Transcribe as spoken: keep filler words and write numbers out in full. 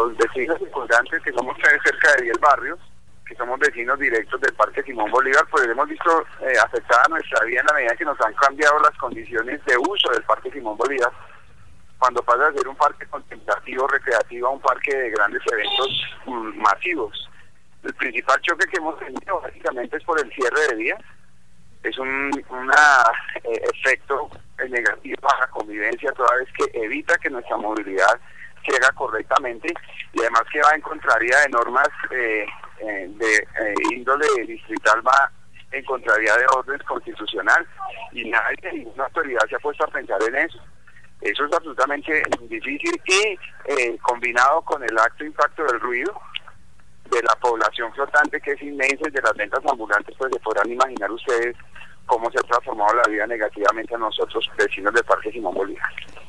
los vecinos circundantes, que somos cerca de diez barrios, que somos vecinos directos del Parque Simón Bolívar, pues hemos visto eh, afectada nuestra vida en la medida que nos han cambiado las condiciones de uso del Parque Simón Bolívar. Cuando pasa a ser un parque contemplativo, recreativo, a un parque de grandes eventos um, masivos. El principal choque que hemos tenido básicamente es por el cierre de vías. Es un una, eh, efecto negativo a la convivencia, toda vez que evita que nuestra movilidad se haga correctamente, y además que va en contravía de normas eh, eh, de eh, índole distrital, va en contravía de orden constitucional, y nadie, ninguna autoridad se ha puesto a pensar en eso. Eso es absolutamente difícil, y eh, combinado con el alto impacto del ruido de la población flotante, que es inmensa, y de las ventas ambulantes, pues se podrán imaginar ustedes cómo se ha transformado la vida negativamente a nosotros, vecinos del Parque Simón Bolívar.